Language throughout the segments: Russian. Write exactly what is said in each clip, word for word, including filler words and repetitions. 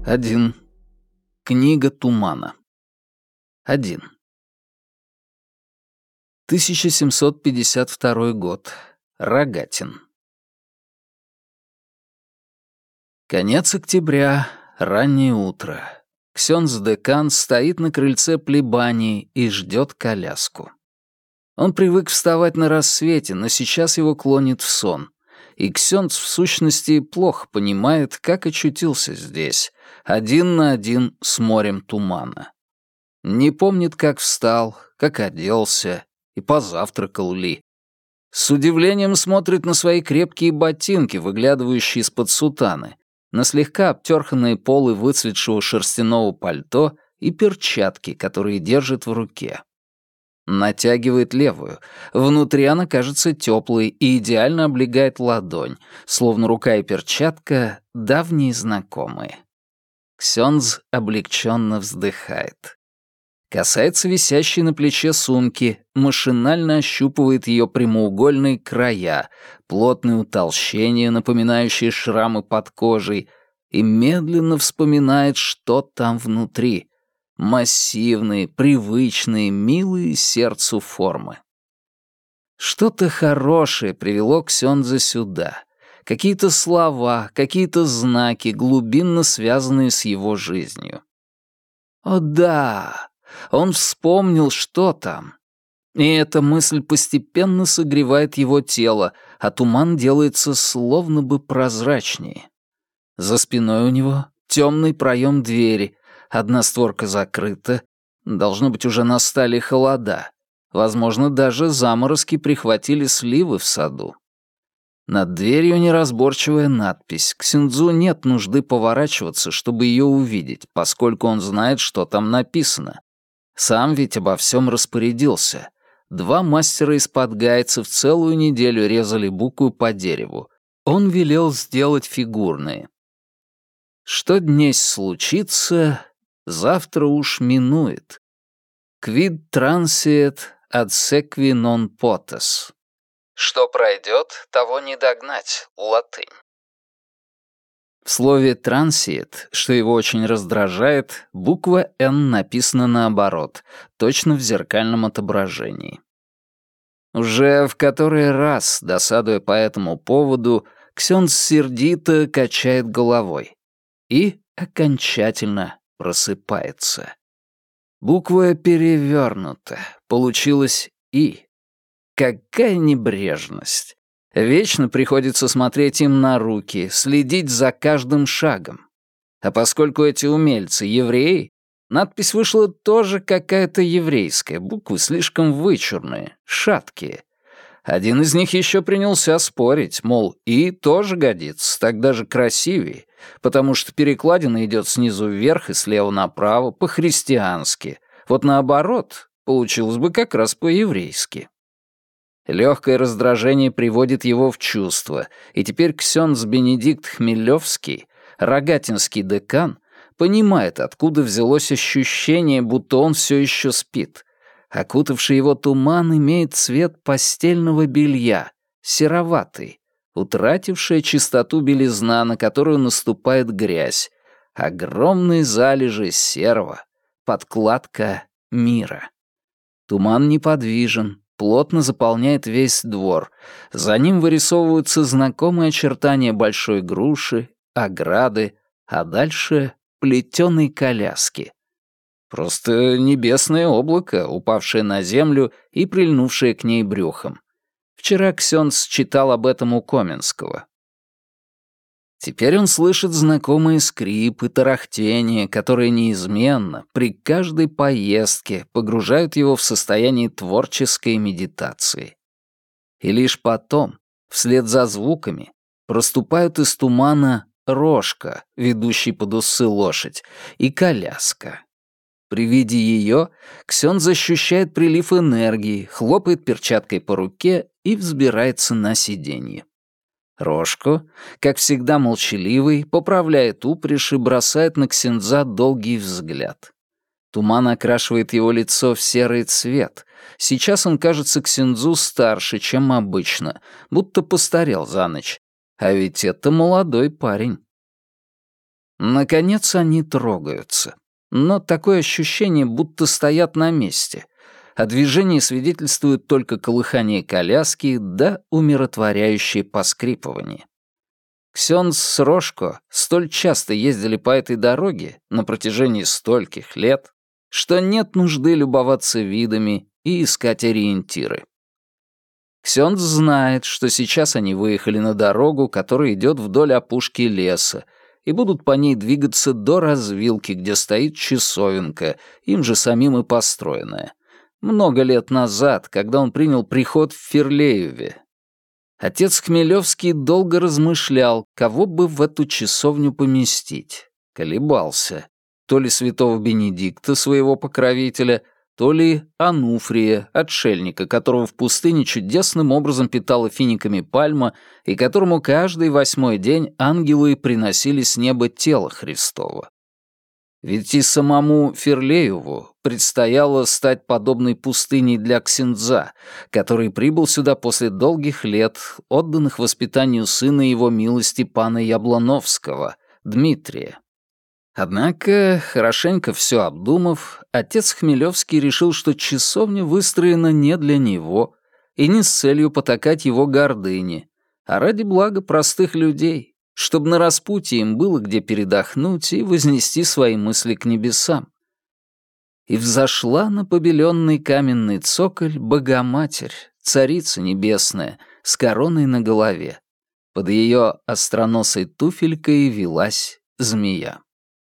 Один. Книга тумана. Один. тысяча семьсот пятьдесят второй год. Рогатин. Конец октября, раннее утро. Ксёндз-декан стоит на крыльце плебании и ждет коляску. Он привык вставать на рассвете, но сейчас его клонит в сон. И Ксёндз, в сущности, плохо понимает, как очутился здесь, один на один с морем тумана. Не помнит, как встал, как оделся и позавтракал ли. С удивлением смотрит на свои крепкие ботинки, выглядывающие из-под сутаны, на слегка обтёрханные полы выцветшего шерстяного пальто и перчатки, которые держит в руке. Натягивает левую. Внутри она кажется теплой и идеально облегает ладонь, словно рука и перчатка — давние знакомые. Ксёндз облегченно вздыхает. Касается висящей на плече сумки, машинально ощупывает ее прямоугольные края, плотные утолщения, напоминающие шрамы под кожей, и медленно вспоминает, что там внутри. Массивные, привычные, милые сердцу формы. Что-то хорошее привело Ксёндза сюда. Какие-то слова, какие-то знаки, глубинно связанные с его жизнью. О да! Он вспомнил, что там. И эта мысль постепенно согревает его тело, а туман делается словно бы прозрачнее. За спиной у него темный проем двери, одна створка закрыта, должно быть, уже настали холода. Возможно, даже заморозки прихватили сливы в саду. Над дверью неразборчивая надпись. Ксюндзу нет нужды поворачиваться, чтобы ее увидеть, поскольку он знает, что там написано. Сам ведь обо всем распорядился. Два мастера из-под гайцев целую неделю резали букву по дереву. Он велел сделать фигурные. Что днесь случится, завтра уж минует. Quid transiet ad sequi non potes. Что пройдет, того не догнать. Латынь. В слове «трансиет», что его очень раздражает, буква «Н» написана наоборот, точно в зеркальном отображении. Уже в который раз, досадуя по этому поводу, Ксёндз сердито качает головой и окончательно просыпается. Буква перевернута, получилось «И». Какая небрежность! Вечно приходится смотреть им на руки, следить за каждым шагом. А поскольку эти умельцы евреи, надпись вышла тоже какая-то еврейская, буквы слишком вычурные, шаткие. Один из них еще принялся спорить, мол, «и» тоже годится, так даже красивее, потому что перекладина идет снизу вверх и слева направо, по-христиански. Вот наоборот, получилось бы как раз по-еврейски. Легкое раздражение приводит его в чувство, и теперь Ксёндз Бенедикт Хмелевский, рогатинский декан, понимает, откуда взялось ощущение, будто он все еще спит. Окутавший его туман имеет цвет постельного белья, сероватый, утратившая чистоту белизна, на которую наступает грязь, огромные залежи серого, подкладка мира. Туман неподвижен, плотно заполняет весь двор. За ним вырисовываются знакомые очертания большой груши, ограды, а дальше — плетеной коляски. Просто небесное облако, упавшее на землю и прильнувшее к ней брюхом. Вчера Ксёндз читал об этом у Коменского. Теперь он слышит знакомые скрипы, тарахтения, которые неизменно, при каждой поездке, погружают его в состояние творческой медитации. И лишь потом, вслед за звуками, проступают из тумана рожка, ведущий под усы лошадь, и коляска. При виде ее Ксёндз ощущает прилив энергии, хлопает перчаткой по руке и взбирается на сиденье. Рожко, как всегда молчаливый, поправляет упряжь и бросает на Ксёндза долгий взгляд. Туман окрашивает его лицо в серый цвет. Сейчас он кажется Ксёндзу старше, чем обычно, будто постарел за ночь. А ведь это молодой парень. Наконец они трогаются. Но такое ощущение, будто стоят на месте. О движении свидетельствует только колыхание коляски да умиротворяющее поскрипывание. Ксёндз с Рошко столь часто ездили по этой дороге на протяжении стольких лет, что нет нужды любоваться видами и искать ориентиры. Ксёндз знает, что сейчас они выехали на дорогу, которая идет вдоль опушки леса, и будут по ней двигаться до развилки, где стоит часовенка, им же самим и построенная. Много лет назад, когда он принял приход в Ферлееве. Отец Хмелевский долго размышлял, кого бы в эту часовню поместить. Колебался. То ли святого Бенедикта, своего покровителя, то ли Ануфрия, отшельника, которого в пустыне чудесным образом питала финиками пальма и которому каждый восьмой день ангелы приносили с неба тело Христово. Ведь и самому Ферлееву предстояло стать подобной пустыней для Ксиндза, который прибыл сюда после долгих лет, отданных воспитанию сына его милости пана Яблоновского, Дмитрия. Однако, хорошенько все обдумав, отец Хмелевский решил, что часовня выстроена не для него и не с целью потакать его гордыне, а ради блага простых людей, чтобы на распутье им было где передохнуть и вознести свои мысли к небесам. И взошла на побеленный каменный цоколь Богоматерь, Царица Небесная, с короной на голове. Под ее остроносой туфелькой велась змея.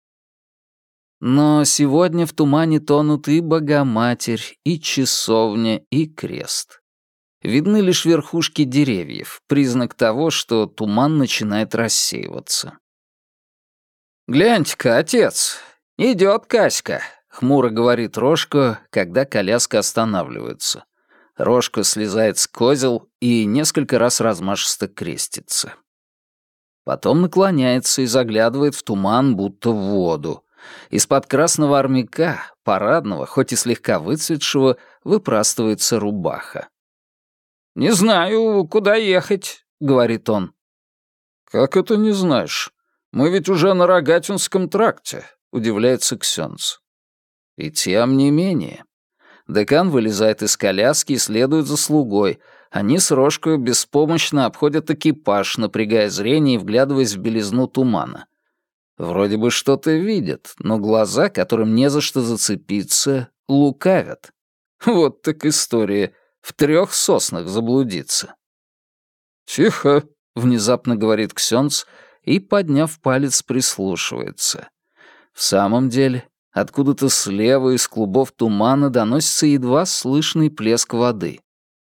Но сегодня в тумане тонут и Богоматерь, и часовня, и крест. Видны лишь верхушки деревьев, признак того, что туман начинает рассеиваться. «Гляньте-ка, отец, идет Каська», — хмуро говорит Рошко, когда коляска останавливается. Рошко слезает с козел и несколько раз размашисто крестится. Потом наклоняется и заглядывает в туман, будто в воду. Из-под красного армяка, парадного, хоть и слегка выцветшего, выпрастывается рубаха. «Не знаю, куда ехать», — говорит он. «Как это не знаешь? Мы ведь уже на Рогатинском тракте», — удивляется Ксёндз. И тем не менее. Декан вылезает из коляски и следует за слугой. Они с Рошкой беспомощно обходят экипаж, напрягая зрение и вглядываясь в белизну тумана. Вроде бы что-то видят, но глаза, которым не за что зацепиться, лукавят. Вот так история. В трех соснах заблудиться. «Тихо», — внезапно говорит Ксёндз и, подняв палец, прислушивается. В самом деле, откуда-то слева из клубов тумана доносится едва слышный плеск воды.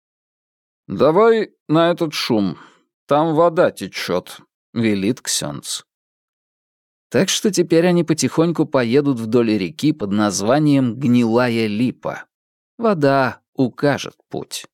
«Давай на этот шум. Там вода течет», — велит Ксёндз. Так что теперь они потихоньку поедут вдоль реки под названием Гнилая Липа. Вода укажет путь.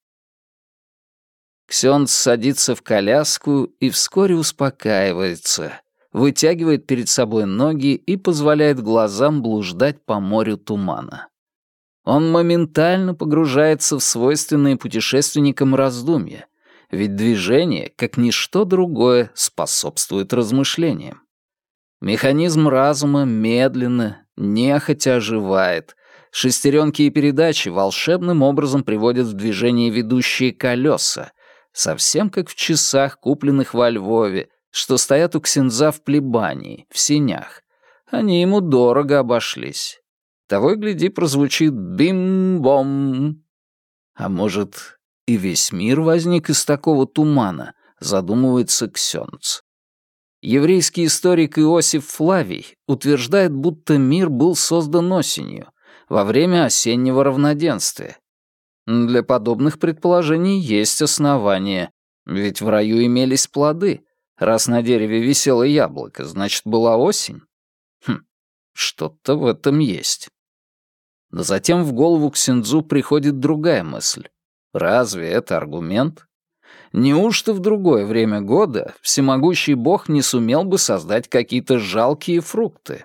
Ксёндз садится в коляску и вскоре успокаивается, вытягивает перед собой ноги и позволяет глазам блуждать по морю тумана. Он моментально погружается в свойственные путешественникам раздумья, ведь движение, как ничто другое, способствует размышлениям. Механизм разума медленно, нехотя оживает. Шестеренки и передачи волшебным образом приводят в движение ведущие колеса, совсем как в часах, купленных во Львове, что стоят у Ксиндза в плебании, в сенях. Они ему дорого обошлись. Того и гляди, прозвучит бим-бом. А может, и весь мир возник из такого тумана, задумывается Ксёндз. Еврейский историк Иосиф Флавий утверждает, будто мир был создан осенью, во время осеннего равноденствия. Для подобных предположений есть основания, ведь в раю имелись плоды. Раз на дереве висело яблоко, значит, была осень. Хм, что-то в этом есть. Но затем в голову Ксиндзу приходит другая мысль. Разве это аргумент? Неужто в другое время года всемогущий бог не сумел бы создать какие-то жалкие фрукты?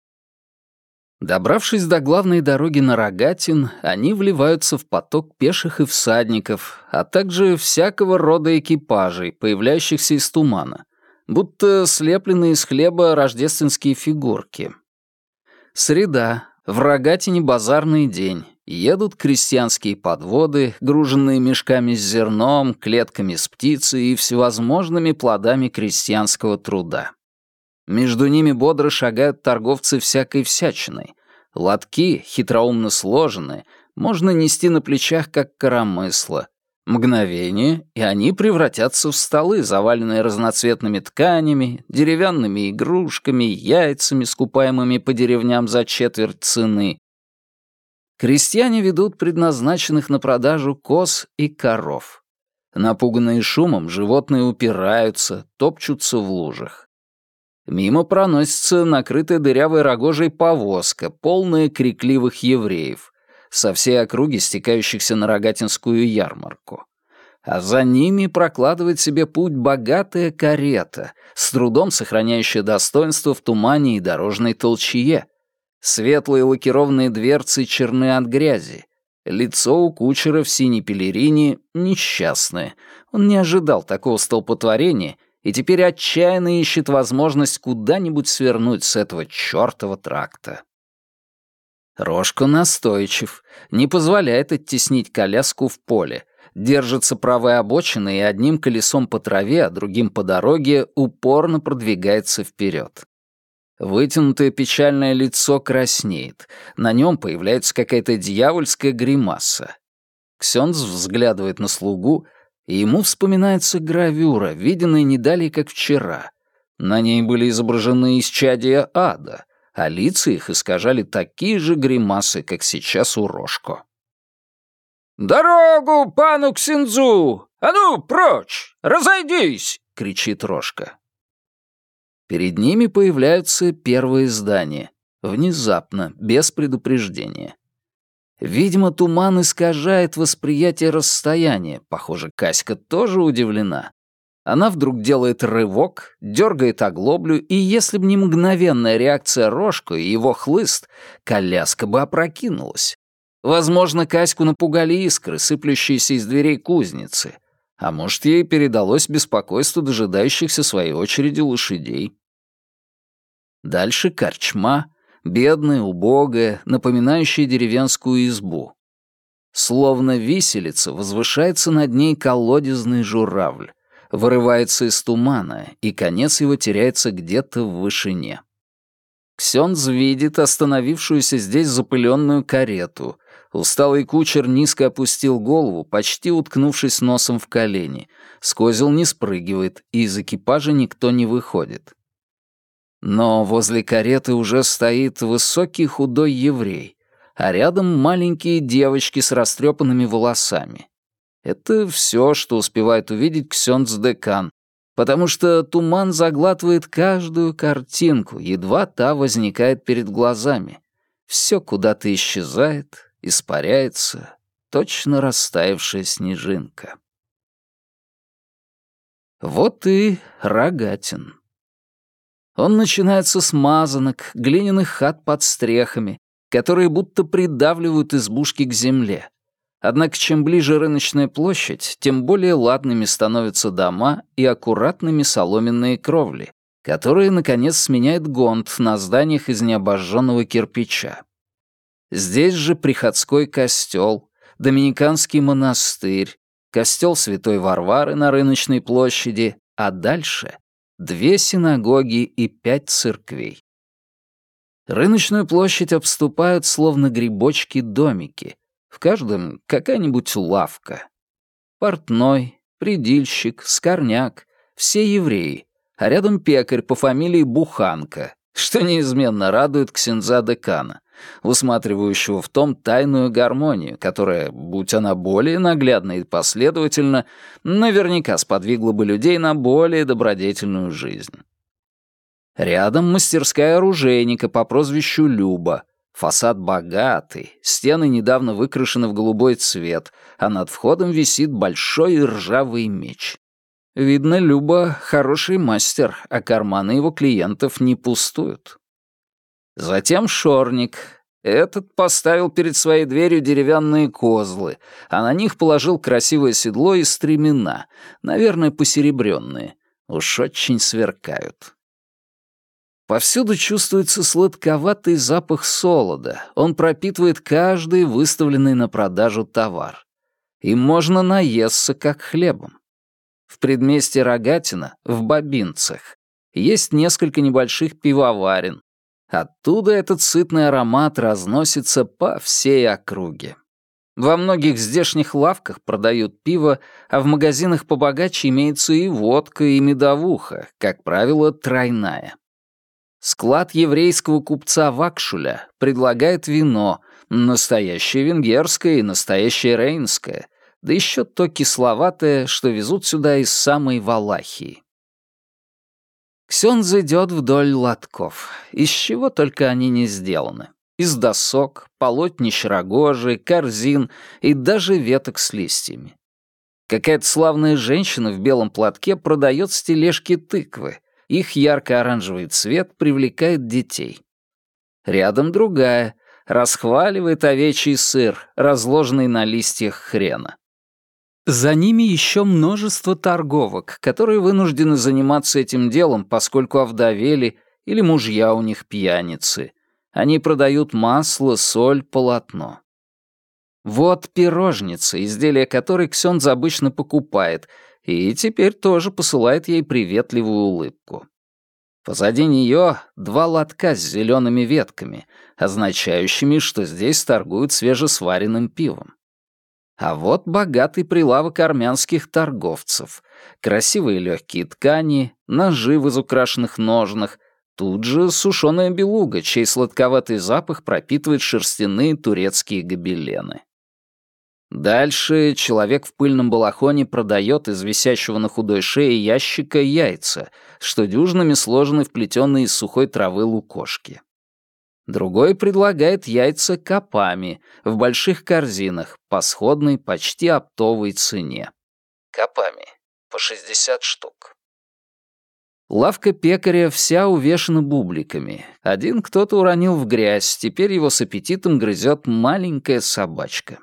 Добравшись до главной дороги на Рогатин, они вливаются в поток пеших и всадников, а также всякого рода экипажей, появляющихся из тумана. будто слепленные из хлеба рождественские фигурки. Среда, в Рогатине базарный день. Едут крестьянские подводы, груженные мешками с зерном, клетками с птицей и всевозможными плодами крестьянского труда. Между ними бодро шагают торговцы всякой всячиной. Лотки, хитроумно сложенные, можно нести на плечах, как коромысло. Мгновение, и они превратятся в столы, заваленные разноцветными тканями, деревянными игрушками, яйцами, скупаемыми по деревням за четверть цены. Крестьяне ведут предназначенных на продажу коз и коров. Напуганные шумом, животные упираются, топчутся в лужах. Мимо проносится накрытая дырявой рогожей повозка, полная крикливых евреев, со всей округи стекающихся на Рогатинскую ярмарку. А за ними прокладывает себе путь богатая карета, с трудом сохраняющая достоинство в тумане и дорожной толчее. Светлые лакированные дверцы черны от грязи. Лицо у кучера в синей пелерине несчастное. Он не ожидал такого столпотворения и теперь отчаянно ищет возможность куда-нибудь свернуть с этого чёртова тракта. Рожко настойчив, не позволяет оттеснить коляску в поле, держится правой обочины и одним колесом по траве, а другим по дороге упорно продвигается вперед. Вытянутое печальное лицо краснеет, на нем появляется какая-то дьявольская гримаса. Ксёндз взглядывает на слугу, и ему вспоминается гравюра, виденная не далее, как вчера. На ней были изображены исчадия ада, а лица их искажали такие же гримасы, как сейчас у Рожко. «Дорогу пану Ксиндзу! А ну, прочь! Разойдись!» — кричит Рожко. Перед ними появляются первые здания. Внезапно, без предупреждения. Видимо, туман искажает восприятие расстояния. Похоже, Каська тоже удивлена. Она вдруг делает рывок, дергает оглоблю, и если бы не мгновенная реакция Рожко и его хлыст, коляска бы опрокинулась. Возможно, Каську напугали искры, сыплющиеся из дверей кузницы. А может, ей передалось беспокойство дожидающихся своей очереди лошадей. Дальше корчма, бедная, убогая, напоминающая деревенскую избу. Словно виселица, возвышается над ней колодезный журавль, вырывается из тумана, и конец его теряется где-то в вышине. Ксёндз видит остановившуюся здесь запыленную карету. Усталый кучер низко опустил голову, почти уткнувшись носом в колени. С козел не спрыгивает, и из экипажа никто не выходит. Но возле кареты уже стоит высокий худой еврей, а рядом маленькие девочки с растрепанными волосами. Это все, что успевает увидеть Ксёндз-декан, потому что туман заглатывает каждую картинку, едва та возникает перед глазами. Все куда-то исчезает, испаряется, точно растаявшая снежинка. Вот и Рогатин. Он начинается с мазанок, глиняных хат под стрехами, которые будто придавливают избушки к земле. Однако чем ближе рыночная площадь, тем более ладными становятся дома и аккуратными соломенные кровли, которые, наконец, сменяет гонт на зданиях из необожженного кирпича. Здесь же приходской костел, доминиканский монастырь, костел Святой Варвары на рыночной площади, а дальше две синагоги и пять церквей. Рыночную площадь обступают словно грибочки-домики. В каждом какая-нибудь лавка. Портной, придильщик, скорняк — все евреи, а рядом пекарь по фамилии Буханка, что неизменно радует ксендза-декана, усматривающего в том тайную гармонию, которая, будь она более наглядна и последовательна, наверняка сподвигла бы людей на более добродетельную жизнь. Рядом мастерская оружейника по прозвищу Люба. Фасад богатый, стены недавно выкрашены в голубой цвет, а над входом висит большой ржавый меч. Видно, Люба хороший мастер, а карманы его клиентов не пустуют. Затем шорник. Этот поставил перед своей дверью деревянные козлы, а на них положил красивое седло и стремена, наверное, посеребренные. Уж очень сверкают. Повсюду чувствуется сладковатый запах солода. Он пропитывает каждый выставленный на продажу товар. И можно наесться, как хлебом. В предместье Рогатина, в Бабинцах, есть несколько небольших пивоварен. Оттуда этот сытный аромат разносится по всей округе. Во многих здешних лавках продают пиво, а в магазинах побогаче имеется и водка, и медовуха, как правило, тройная. Склад еврейского купца Вакшуля предлагает вино, настоящее венгерское и настоящее рейнское, да еще то кисловатое, что везут сюда из самой Валахии. Ксёндз идет вдоль лотков, из чего только они не сделаны. Из досок, полотнищ рогожи, корзин и даже веток с листьями. Какая-то славная женщина в белом платке продает с тележки тыквы. Их ярко-оранжевый цвет привлекает детей. Рядом другая, расхваливает овечий сыр, разложенный на листьях хрена. За ними еще множество торговок, которые вынуждены заниматься этим делом, поскольку овдовели или мужья у них пьяницы. Они продают масло, соль, полотно. Вот пирожница, изделие которой Ксёндз обычно покупает, и теперь тоже посылает ей приветливую улыбку. Позади нее два лотка с зелеными ветками, означающими, что здесь торгуют свежесваренным пивом. А вот богатый прилавок армянских торговцев, красивые легкие ткани, ножи в изукрашенных ножнах, тут же сушеная белуга, чей сладковатый запах пропитывает шерстяные турецкие гобелены. Дальше человек в пыльном балахоне продает из висящего на худой шее ящика яйца, что дюжинами сложены в плетеные из сухой травы лукошки. Другой предлагает яйца копами в больших корзинах по сходной, почти оптовой цене. Копами по шестьдесят штук. Лавка пекаря вся увешана бубликами. Один кто-то уронил в грязь, теперь его с аппетитом грызет маленькая собачка.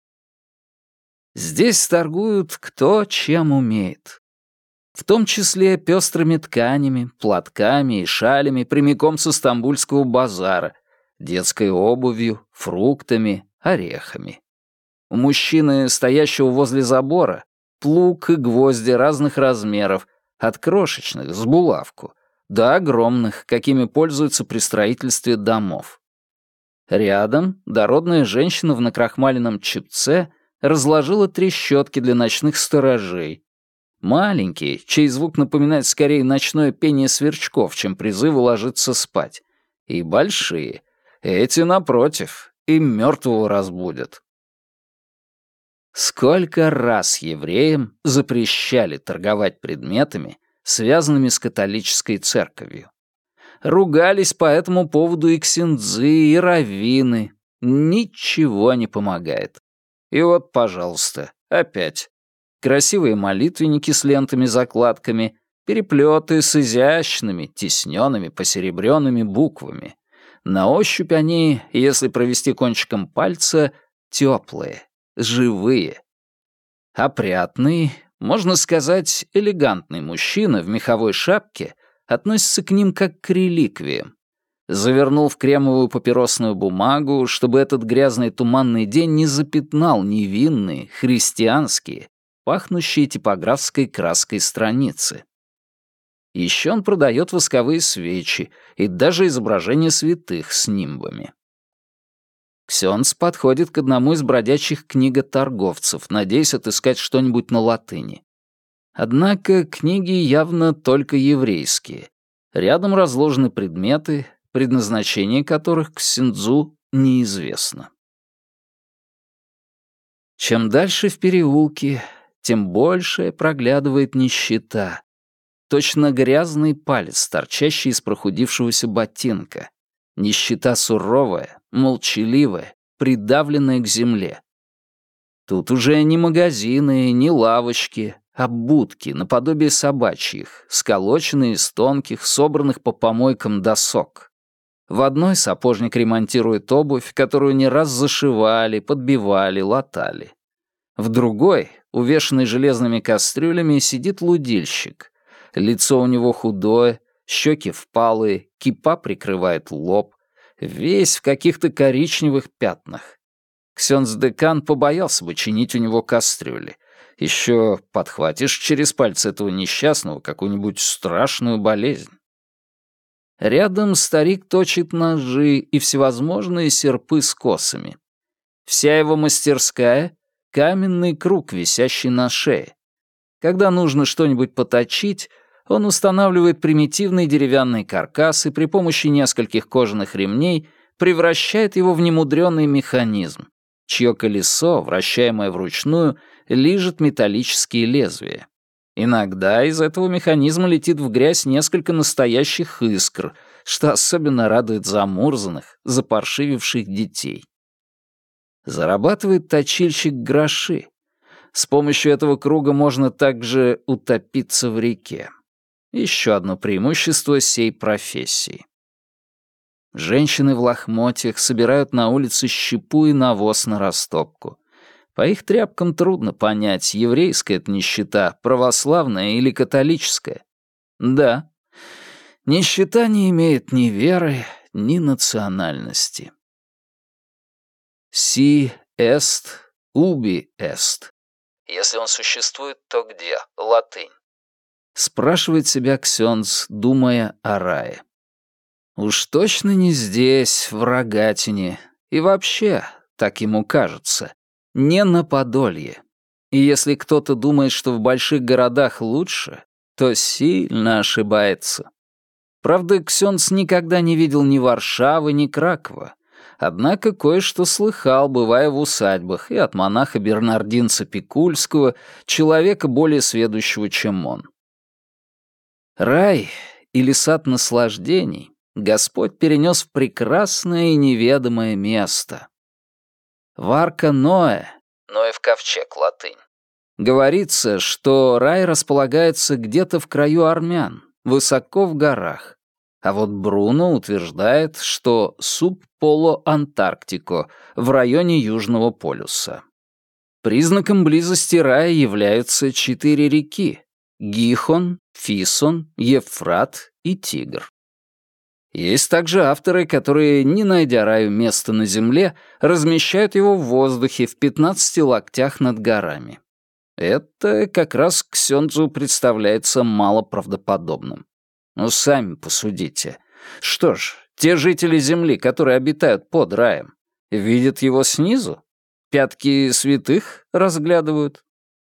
Здесь торгуют кто чем умеет. В том числе пестрыми тканями, платками и шалями прямиком со стамбульского базара, детской обувью, фруктами, орехами. У мужчины, стоящего возле забора, плуг и гвозди разных размеров, от крошечных, с булавку, до огромных, какими пользуются при строительстве домов. Рядом дородная женщина в накрахмаленном чепце разложила трещотки для ночных сторожей. Маленькие, чей звук напоминает скорее ночное пение сверчков, чем призывы ложиться спать. И большие. Эти, напротив, и мертвого разбудят. Сколько раз евреям запрещали торговать предметами, связанными с католической церковью. Ругались по этому поводу и ксензы, и раввины. Ничего не помогает. И вот, пожалуйста, опять. Красивые молитвенники с лентами-закладками, переплеты с изящными, тисненными, посеребренными буквами. На ощупь они, если провести кончиком пальца, теплые, живые. Опрятный, можно сказать, элегантный мужчина в меховой шапке относится к ним как к реликвиям. Завернул в кремовую папиросную бумагу, чтобы этот грязный туманный день не запятнал невинные, христианские, пахнущие типографской краской страницы. Еще он продает восковые свечи и даже изображения святых с нимбами. Ксёндз подходит к одному из бродячих книготорговцев, надеясь отыскать что-нибудь на латыни. Однако книги явно только еврейские. Рядом разложены предметы, предназначение которых ксензу неизвестно. Чем дальше в переулке, тем больше проглядывает нищета. Точно грязный палец, торчащий из прохудившегося ботинка. Нищета суровая, молчаливая, придавленная к земле. Тут уже не магазины, не лавочки, а будки, наподобие собачьих, сколоченные из тонких, собранных по помойкам досок. В одной сапожник ремонтирует обувь, которую не раз зашивали, подбивали, латали. В другой, увешанный железными кастрюлями, сидит лудильщик. Лицо у него худое, щеки впалые, кипа прикрывает лоб, весь в каких-то коричневых пятнах. Ксенц-декан побоялся бы чинить у него кастрюли. Еще подхватишь через пальцы этого несчастного какую-нибудь страшную болезнь. Рядом старик точит ножи и всевозможные серпы с косами. Вся его мастерская — каменный круг, висящий на шее. Когда нужно что-нибудь поточить, он устанавливает примитивный деревянный каркас и при помощи нескольких кожаных ремней превращает его в немудрённый механизм, чье колесо, вращаемое вручную, лижет металлические лезвия. Иногда из этого механизма летит в грязь несколько настоящих искр, что особенно радует замурзанных, запаршививших детей. Зарабатывает точильщик гроши. С помощью этого круга можно также утопиться в реке. Еще одно преимущество сей профессии. Женщины в лохмотьях собирают на улице щепу и навоз на растопку. По их тряпкам трудно понять, еврейская это нищета, православная или католическая. Да, нищета не имеет ни веры, ни национальности. Си эст, уби эст. Если он существует, то где? Латынь. Спрашивает себя Ксенц, думая о рае. Уж точно не здесь, в Рогатине. И вообще, так ему кажется, не на Подолье. И если кто-то думает, что в больших городах лучше, то сильно ошибается. Правда, Ксенц никогда не видел ни Варшавы, ни Кракова. Однако кое-что слыхал, бывая в усадьбах, и от монаха-бернардинца Пикульского, человека более сведущего, чем он. Рай или сад наслаждений Господь перенес в прекрасное и неведомое место. В Арка Ноэ, Ноев ковчег, латынь, говорится, что рай располагается где-то в краю армян, высоко в горах. А вот Бруно утверждает, что субполо Антарктико, в районе Южного полюса. Признаком близости рая являются четыре реки — Гихон, Фисон, Евфрат и Тигр. Есть также авторы, которые, не найдя раю места на земле, размещают его в воздухе в пятнадцати локтях над горами. Это как раз Ксенцу представляется малоправдоподобным. Ну, сами посудите. Что ж, те жители Земли, которые обитают под раем, видят его снизу? Пятки святых разглядывают?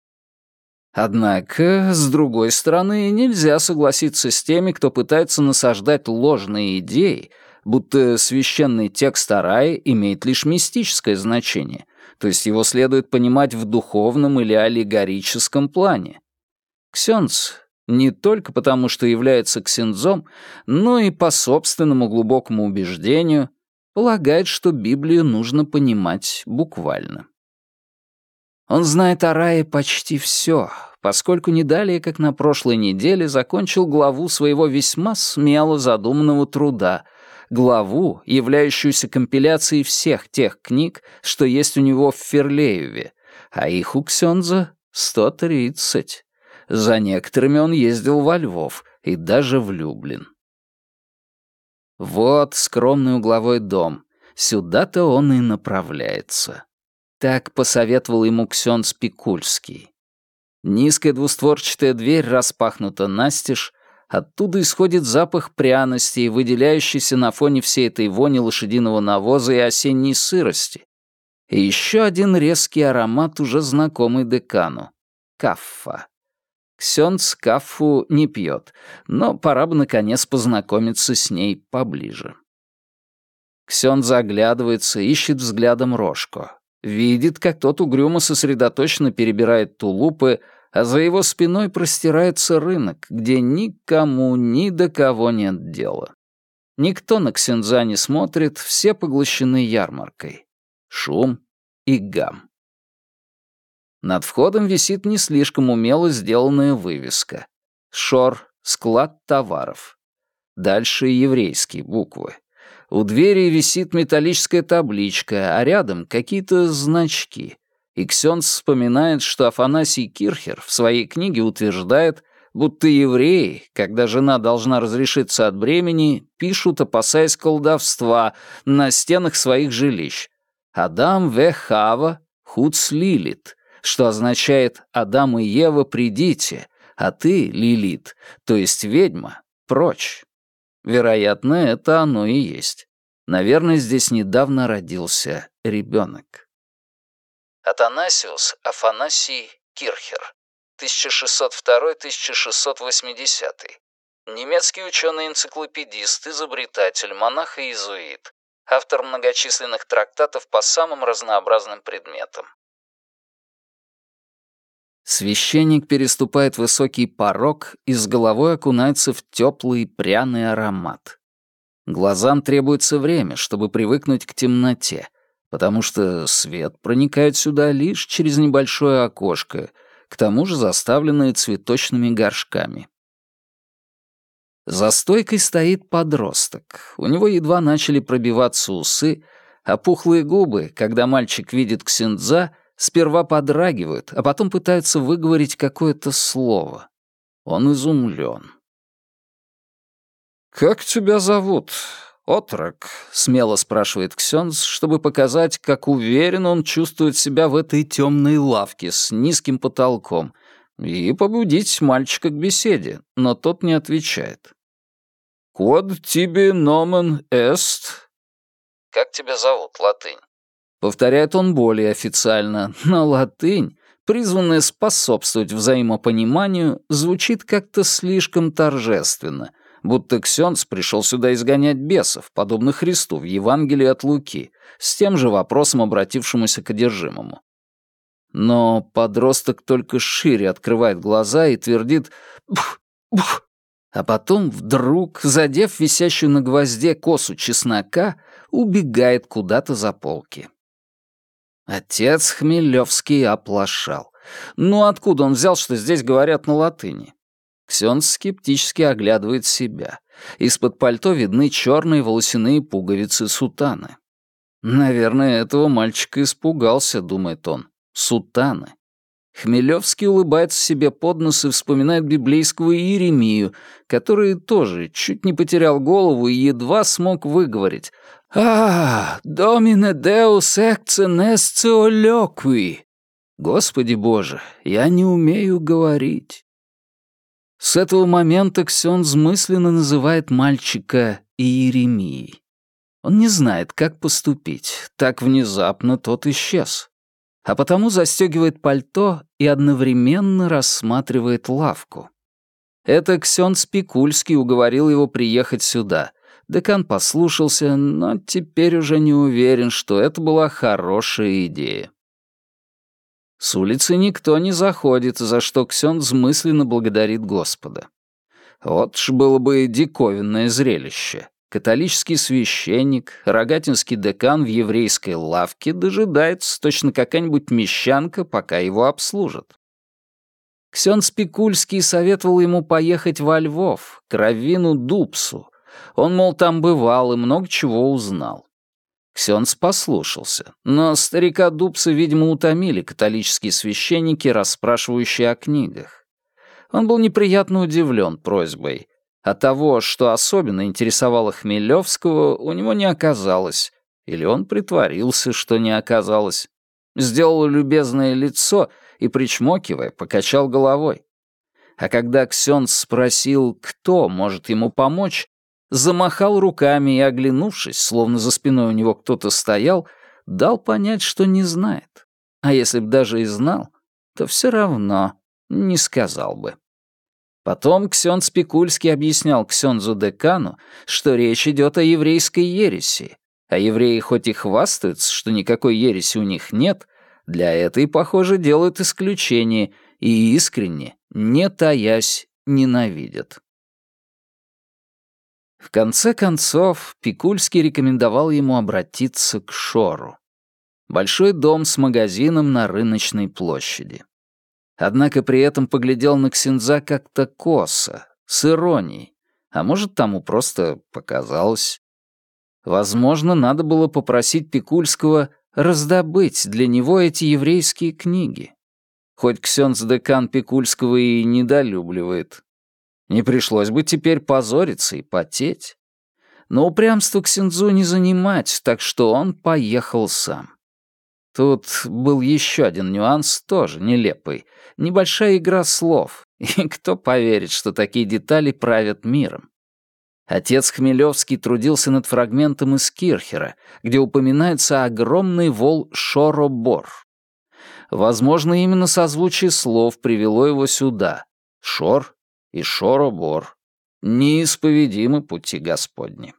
Однако, с другой стороны, нельзя согласиться с теми, кто пытается насаждать ложные идеи, будто священный текст о рае имеет лишь мистическое значение, то есть его следует понимать в духовном или аллегорическом плане. Ксенц не только потому, что является ксензом, но и по собственному глубокому убеждению полагает, что Библию нужно понимать буквально. Он знает о рае почти все, поскольку не далее, как на прошлой неделе, закончил главу своего весьма смело задуманного труда, главу, являющуюся компиляцией всех тех книг, что есть у него в Ферлееве, а их у Ксенза сто тридцать. За некоторыми он ездил во Львов и даже в Люблин. Вот скромный угловой дом. Сюда-то он и направляется. Так посоветовал ему Ксенц Пикульский. Низкая двустворчатая дверь распахнута настежь, оттуда исходит запах пряностей, выделяющийся на фоне всей этой вони лошадиного навоза и осенней сырости. И еще один резкий аромат, уже знакомый декану — каффа. Ксенц каффу не пьет, но пора бы, наконец, познакомиться с ней поближе. Ксенц заглядывается, ищет взглядом Рожко. Видит, как тот угрюмо сосредоточенно перебирает тулупы, а за его спиной простирается рынок, где никому ни до кого нет дела. Никто на Ксенза не смотрит, все поглощены ярмаркой. Шум и гам. Над входом висит не слишком умело сделанная вывеска. Шор, склад товаров. Дальше еврейские буквы. У двери висит металлическая табличка, а рядом какие-то значки. И Ксенц вспоминает, что Афанасий Кирхер в своей книге утверждает, будто евреи, когда жена должна разрешиться от бремени, пишут, опасаясь колдовства, на стенах своих жилищ. «Адам ве Хава хуц лилит», что означает «Адам и Ева, придите», а ты, Лилит, то есть ведьма, прочь. Вероятно, это оно и есть. Наверное, здесь недавно родился ребенок. Атанасиус Афанасий Кирхер, тысяча шестьсот второй — тысяча шестьсот восьмидесятый. Немецкий ученый-энциклопедист, изобретатель, монах и иезуит. Автор многочисленных трактатов по самым разнообразным предметам. Священник переступает высокий порог и с головой окунается в теплый пряный аромат. Глазам требуется время, чтобы привыкнуть к темноте, потому что свет проникает сюда лишь через небольшое окошко, к тому же заставленное цветочными горшками. За стойкой стоит подросток. У него едва начали пробиваться усы, а пухлые губы, когда мальчик видит ксендза, сперва подрагивают, а потом пытаются выговорить какое-то слово. Он изумлен. «Как тебя зовут, отрок?» — смело спрашивает ксёндз, чтобы показать, как уверенно он чувствует себя в этой темной лавке с низким потолком, и побудить мальчика к беседе, но тот не отвечает. «Quod tibi nomen est?» «Как тебя зовут, латынь?» Повторяет он более официально, но латынь, призванная способствовать взаимопониманию, звучит как-то слишком торжественно, будто ксёндз пришел сюда изгонять бесов, подобно Христу в Евангелии от Луки, с тем же вопросом, обратившемуся к одержимому. Но подросток только шире открывает глаза и твердит «бух, бух», а потом вдруг, задев висящую на гвозде косу чеснока, убегает куда-то за полки. Отец Хмелевский оплошал. Ну откуда он взял, что здесь говорят на латыни? Ксёндз скептически оглядывает себя. Из-под пальто видны черные волосяные пуговицы сутаны. Наверное, этого мальчика испугался, думает он. Сутаны. Хмелевский улыбается себе под нос и вспоминает библейского Иеремию, который тоже чуть не потерял голову и едва смог выговорить «А, Домине Деус экце несцио лёкви». Господи Боже, я не умею говорить. С этого момента ксёндз мысленно называет мальчика Иеремией. Он не знает, как поступить. Так внезапно тот исчез. А потому застегивает пальто и одновременно рассматривает лавку. Это ксёндз Пикульский уговорил его приехать сюда. Декан послушался, но теперь уже не уверен, что это была хорошая идея. С улицы никто не заходит, за что ксёндз мысленно благодарит Господа. Вот ж было бы диковинное зрелище. Католический священник, рогатинский декан в еврейской лавке дожидается точно какая-нибудь мещанка, пока его обслужат. Ксёндз Пикульский советовал ему поехать во Львов, к раввину Дупсу. Он, мол, там бывал и много чего узнал. Ксёндз послушался, но старика Дупса, видимо, утомили католические священники, расспрашивающие о книгах. Он был неприятно удивлен просьбой. А того, что особенно интересовало Хмелевского, у него не оказалось. Или он притворился, что не оказалось. Сделал любезное лицо и, причмокивая, покачал головой. А когда ксёндз спросил, кто может ему помочь, замахал руками и, оглянувшись, словно за спиной у него кто-то стоял, дал понять, что не знает. А если б даже и знал, то все равно не сказал бы. Потом ксёндз Пикульский объяснял ксёндзу-декану, что речь идет о еврейской ереси, а евреи хоть и хвастаются, что никакой ереси у них нет, для этой, похоже, делают исключение и искренне, не таясь, ненавидят. В конце концов, Пикульский рекомендовал ему обратиться к Шору. Большой дом с магазином на рыночной площади. Однако при этом поглядел на ксендза как-то косо, с иронией, а может, тому просто показалось. Возможно, надо было попросить Пикульского раздобыть для него эти еврейские книги. Хоть ксёндз-декан Пикульского и недолюбливает, Не пришлось бы теперь позориться и потеть. Но упрямство Ксинзу не занимать, так что он поехал сам. Тут был еще один нюанс, тоже нелепый. Небольшая игра слов. И кто поверит, что такие детали правят миром? Отец Хмелевский трудился над фрагментом из Кирхера, где упоминается огромный вол Шоро-Бор. Возможно, именно созвучие слов привело его сюда. Шор и Шоро-Бор. Неисповедимы пути Господни.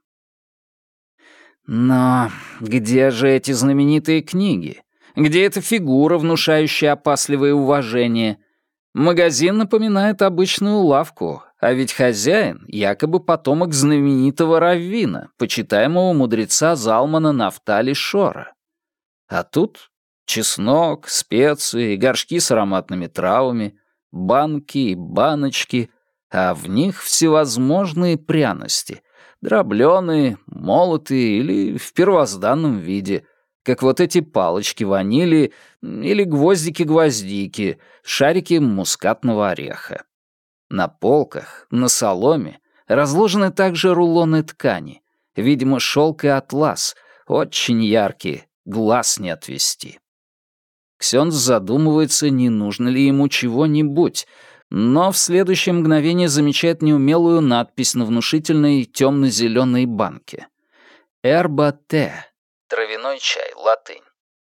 Но где же эти знаменитые книги? Где эта фигура, внушающая опасливое уважение? Магазин напоминает обычную лавку, а ведь хозяин — якобы потомок знаменитого раввина, почитаемого мудреца Залмана Нафтали Шора. А тут чеснок, специи, горшки с ароматными травами, банки и баночки, а в них всевозможные пряности — дроблёные, молотые или в первозданном виде, как вот эти палочки ванили или гвоздики-гвоздики, шарики мускатного ореха. На полках, на соломе разложены также рулоны ткани, видимо, шелк и атлас, очень яркие, глаз не отвести. Ксёндз задумывается, не нужно ли ему чего-нибудь, но в следующее мгновение замечает неумелую надпись на внушительной темно-зеленой банке. «Эрба-те» — травяной чай, латынь.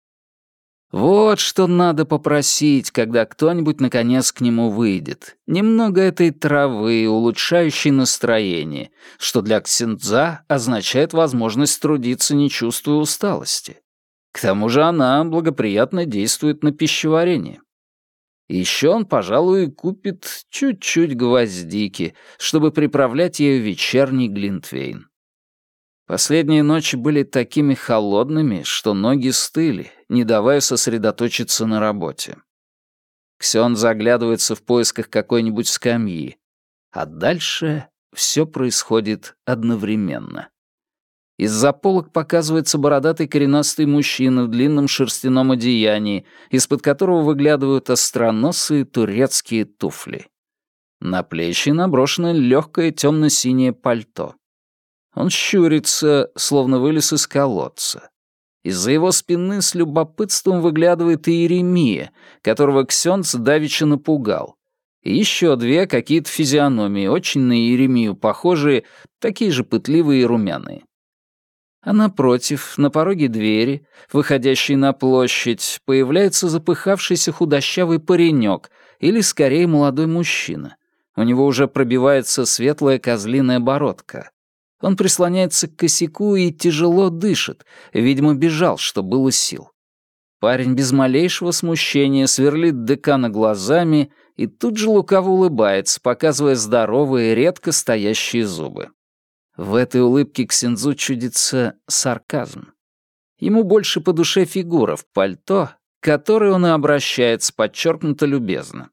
Вот что надо попросить, когда кто-нибудь наконец к нему выйдет. Немного этой травы, улучшающей настроение, что для Ксинза означает возможность трудиться, не чувствуя усталости. К тому же она благоприятно действует на пищеварение. Еще он, пожалуй, купит чуть-чуть гвоздики, чтобы приправлять ею вечерний глинтвейн. Последние ночи были такими холодными, что ноги стыли, не давая сосредоточиться на работе. Ксён заглядывается в поисках какой-нибудь скамьи, а дальше все происходит одновременно. Из-за полок показывается бородатый коренастый мужчина в длинном шерстяном одеянии, из-под которого выглядывают остроносые турецкие туфли. На плечи наброшено легкое темно-синее пальто. Он щурится, словно вылез из колодца. Из-за его спины с любопытством выглядывает Иеремия, которого Ксёндз давеча напугал. И еще две какие-то физиономии, очень на Иеремию похожие, такие же пытливые и румяные. А напротив, на пороге двери, выходящей на площадь, появляется запыхавшийся худощавый паренек, или скорее молодой мужчина. У него уже пробивается светлая козлиная бородка. Он прислоняется к косяку и тяжело дышит, видимо, бежал, что было сил. Парень без малейшего смущения сверлит декана глазами и тут же лукаво улыбается, показывая здоровые, редко стоящие зубы. В этой улыбке Ксинзу чудится сарказм. Ему больше по душе фигура в пальто, к которой он и обращается подчеркнуто любезно.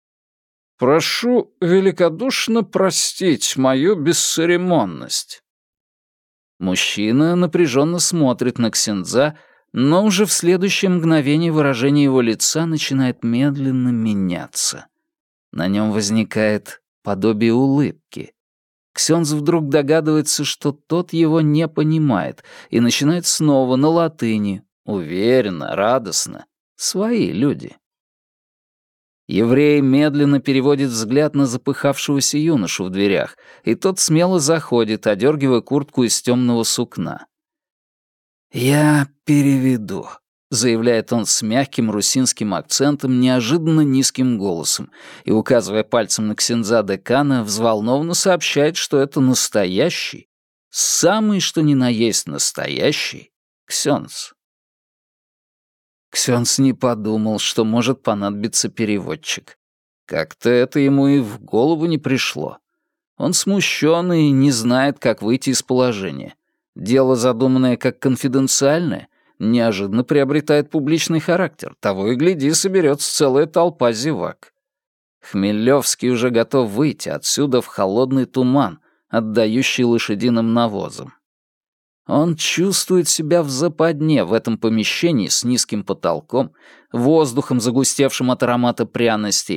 «Прошу великодушно простить мою бесцеремонность». Мужчина напряженно смотрит на Ксинза, но уже в следующее мгновение выражение его лица начинает медленно меняться. На нем возникает подобие улыбки. Ксёндз вдруг догадывается, что тот его не понимает, и начинает снова на латыни, уверенно, радостно. Свои люди. Еврей медленно переводит взгляд на запыхавшегося юношу в дверях, и тот смело заходит, одергивая куртку из темного сукна. «Я переведу», — заявляет он с мягким русинским акцентом, неожиданно низким голосом, и, указывая пальцем на Ксинза декана, взволнованно сообщает, что это настоящий, самый что ни на есть настоящий Ксёндз. Ксёндз не подумал, что может понадобиться переводчик. Как-то это ему и в голову не пришло. Он смущен и не знает, как выйти из положения. Дело, задуманное как конфиденциальное, неожиданно приобретает публичный характер. Того и гляди, соберется целая толпа зевак. Хмелевский уже готов выйти отсюда в холодный туман, отдающий лошадиным навозом. Он чувствует себя в западне в этом помещении с низким потолком, воздухом, загустевшим от аромата пряностей,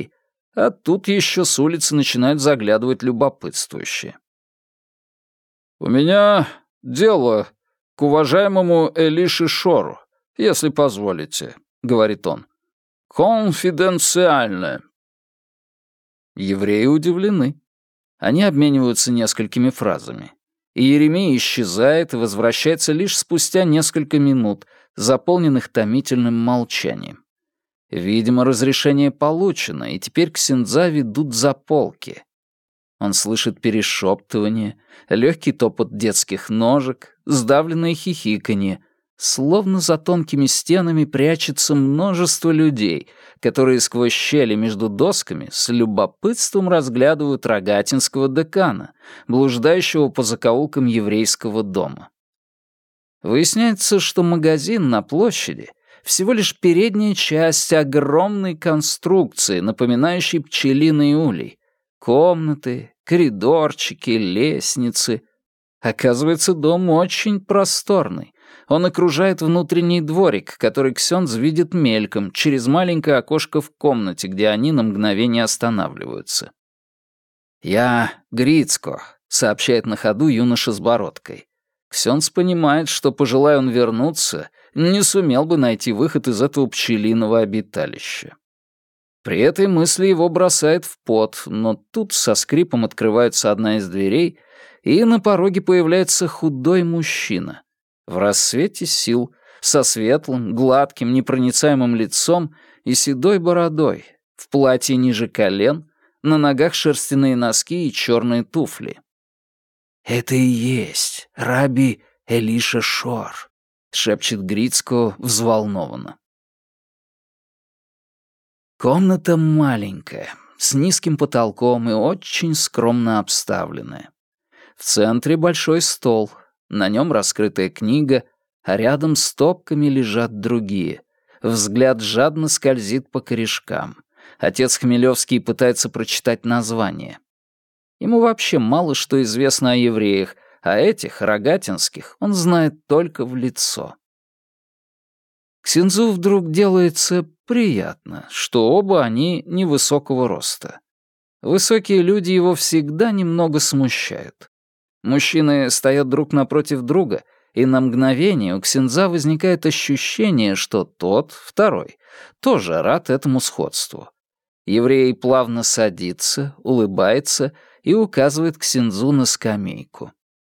А тут еще с улицы начинают заглядывать любопытствующие. «У меня дело к уважаемому Элише Шору, если позволите», — говорит он. «Конфиденциальное». Евреи удивлены. Они обмениваются несколькими фразами. И Еремей исчезает и возвращается лишь спустя несколько минут, заполненных томительным молчанием. Видимо, разрешение получено, и теперь ксяндза ведут за полки. Он слышит перешептывание, легкий топот детских ножек, сдавленное хихиканье. Словно за тонкими стенами прячется множество людей, которые сквозь щели между досками с любопытством разглядывают рогатинского декана, блуждающего по закоулкам еврейского дома. Выясняется, что магазин на площади — всего лишь передняя часть огромной конструкции, напоминающей пчелиный улей. Комнаты, коридорчики, лестницы. Оказывается, дом очень просторный. Он окружает внутренний дворик, который ксёндз видит мельком через маленькое окошко в комнате, где они на мгновение останавливаются. «Я Грицко», — сообщает на ходу юноша с бородкой. Ксёндз понимает, что, пожелая он вернуться, не сумел бы найти выход из этого пчелиного обиталища. При этой мысли его бросает в пот, но тут со скрипом открывается одна из дверей, и на пороге появляется худой мужчина. В рассвете сил, со светлым, гладким, непроницаемым лицом и седой бородой, в платье ниже колен, на ногах шерстяные носки и черные туфли. «Это и есть Раби Элиша Шор», — шепчет Грицко взволнованно. Комната маленькая, с низким потолком и очень скромно обставленная. В центре большой стол, на нем раскрытая книга, а рядом стопками лежат другие. Взгляд жадно скользит по корешкам. Отец Хмелевский пытается прочитать название. Ему вообще мало что известно о евреях, а этих, рогатинских, он знает только в лицо. Ксяндзу вдруг делается приятно, что оба они невысокого роста. Высокие люди его всегда немного смущают. Мужчины стоят друг напротив друга, и на мгновение у ксяндза возникает ощущение, что тот, второй, тоже рад этому сходству. Еврей плавно садится, улыбается и указывает ксяндзу на скамейку.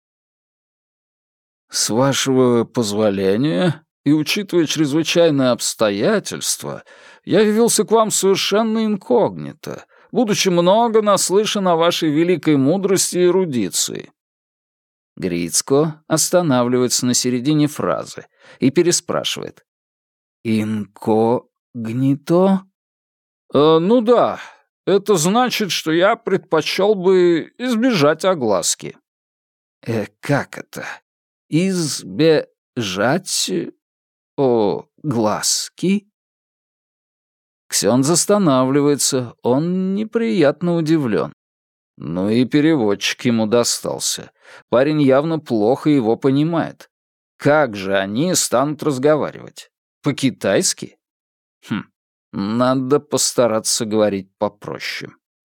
«С вашего позволения и учитывая чрезвычайные обстоятельства, я явился к вам совершенно инкогнито, будучи много наслышан о вашей великой мудрости и эрудиции». Грицко останавливается на середине фразы и переспрашивает. «Инкогнито?» э, «Ну да, это значит, что я предпочел бы избежать огласки». «Э, как это? Избежать огласки?» Ксёндз останавливается, он неприятно удивлен. Ну и переводчик ему достался. Парень явно плохо его понимает. Как же они станут разговаривать? По-китайски? Хм, надо постараться говорить попроще.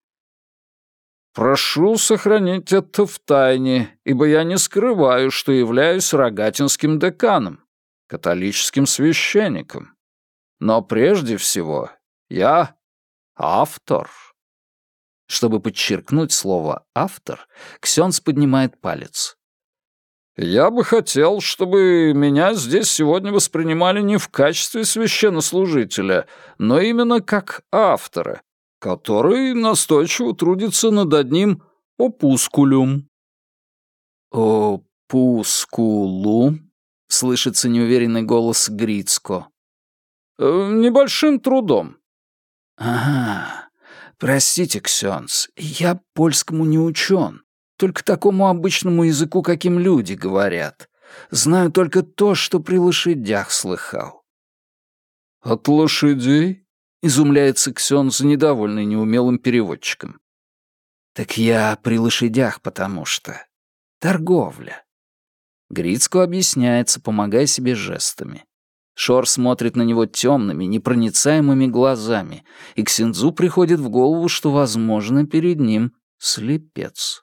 «Прошу сохранить это в тайне, ибо я не скрываю, что являюсь рогатинским деканом, католическим священником. Но прежде всего я автор». Чтобы подчеркнуть слово «автор», ксёндз поднимает палец. «Я бы хотел, чтобы меня здесь сегодня воспринимали не в качестве священнослужителя, но именно как автора, который настойчиво трудится над одним опускулюм». «Опускулум?» — слышится неуверенный голос Грицко. «Э, «Небольшим трудом». «Ага. Простите, ксёндз, я польскому не учён, только такому обычному языку, каким люди говорят. Знаю только то, что при лошадях слыхал». «От лошадей?» — изумляется ксёндз, недовольный неумелым переводчиком. «Так я при лошадях, потому что торговля». Грицко объясняется, помогая себе жестами. Шор смотрит на него темными, непроницаемыми глазами, и ксензу приходит в голову, что, возможно, перед ним слепец.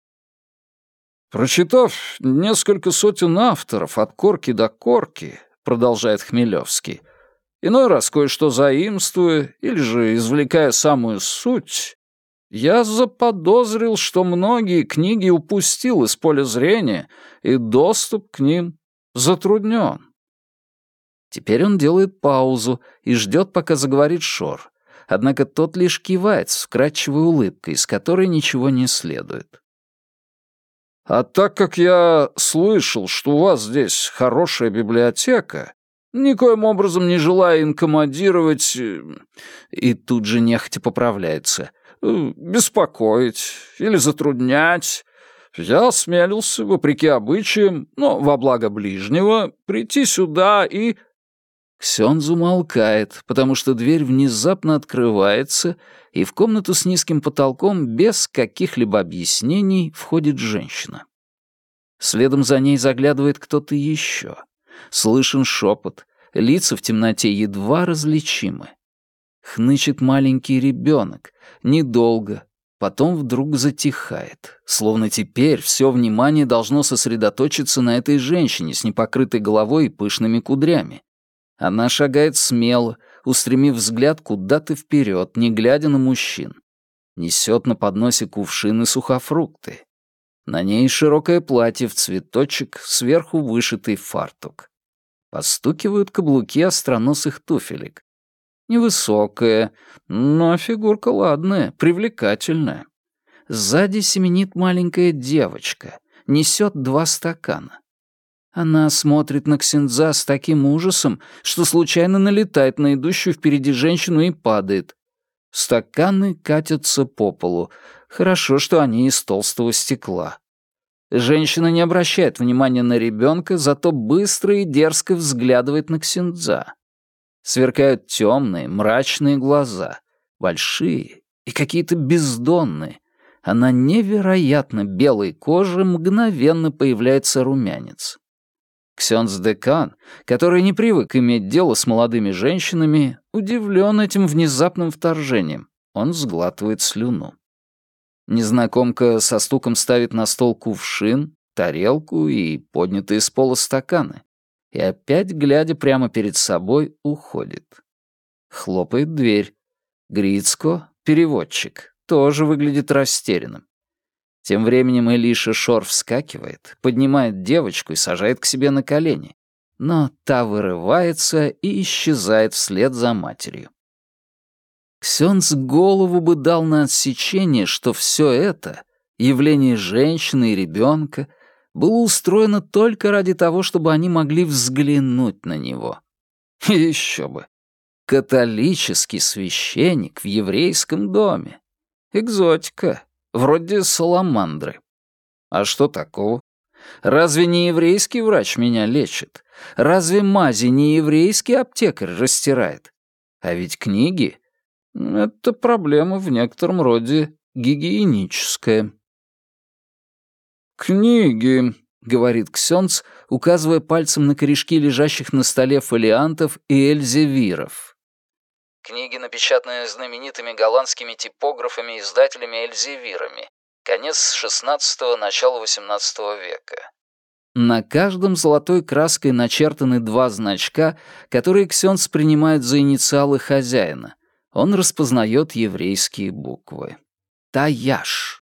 «Прочитав несколько сотен авторов от корки до корки», — продолжает Хмелевский, «иной раз кое-что заимствуя или же извлекая самую суть, я заподозрил, что многие книги упустил из поля зрения, и доступ к ним затруднен». Теперь он делает паузу и ждет, пока заговорит Шор, однако тот лишь кивает с вкрадчивой улыбкой, из которой ничего не следует. «А так как я слышал, что у вас здесь хорошая библиотека, никоим образом не желая инкомодировать...» И тут же нехотя поправляется. «Беспокоить или затруднять, я осмелился, вопреки обычаям, но во благо ближнего, прийти сюда и...» Ксёндз умолкает, потому что дверь внезапно открывается, и в комнату с низким потолком без каких-либо объяснений входит женщина. Следом за ней заглядывает кто-то еще. Слышен шепот, лица в темноте едва различимы. Хнычет маленький ребенок, недолго, потом вдруг затихает, словно теперь все внимание должно сосредоточиться на этой женщине с непокрытой головой и пышными кудрями. Она шагает смело, устремив взгляд куда-то вперед, не глядя на мужчин. Несет на подносе кувшины сухофрукты. На ней широкое платье в цветочек, сверху вышитый фартук. Постукивают каблуки остроносых туфелек. Невысокая, но фигурка ладная, привлекательная. Сзади семенит маленькая девочка, несет два стакана. Она смотрит на ксендза с таким ужасом, что случайно налетает на идущую впереди женщину и падает. Стаканы катятся по полу. Хорошо, что они из толстого стекла. Женщина не обращает внимания на ребенка, зато быстро и дерзко взглядывает на ксендза. Сверкают темные, мрачные глаза, большие и какие-то бездонные, а на невероятно белой коже мгновенно появляется румянец. Ксёндз-декан, который не привык иметь дело с молодыми женщинами, удивлен этим внезапным вторжением. Он сглатывает слюну. Незнакомка со стуком ставит на стол кувшин, тарелку и поднятые с пола стаканы. И опять, глядя прямо перед собой, уходит. Хлопает дверь. Грицко, переводчик, тоже выглядит растерянным. Тем временем Элиша Шор вскакивает, поднимает девочку и сажает к себе на колени. Но та вырывается и исчезает вслед за матерью. Ксёндз голову бы дал на отсечение, что все это, явление женщины и ребенка, было устроено только ради того, чтобы они могли взглянуть на него. И еще бы. Католический священник в еврейском доме. Экзотика. Вроде саламандры. А что такого? Разве не еврейский врач меня лечит? Разве мази не еврейский аптекарь растирает? А ведь книги — это проблема в некотором роде гигиеническая. «Книги», — говорит Ксёндз, указывая пальцем на корешки лежащих на столе фолиантов и эльзевиров. Книги, напечатанные знаменитыми голландскими типографами и издателями эльзевирами. Конец шестнадцатого — начало восемнадцатого века. На каждом золотой краской начертаны два значка, которые Ксёндз принимает за инициалы хозяина. Он распознает еврейские буквы. Таяш.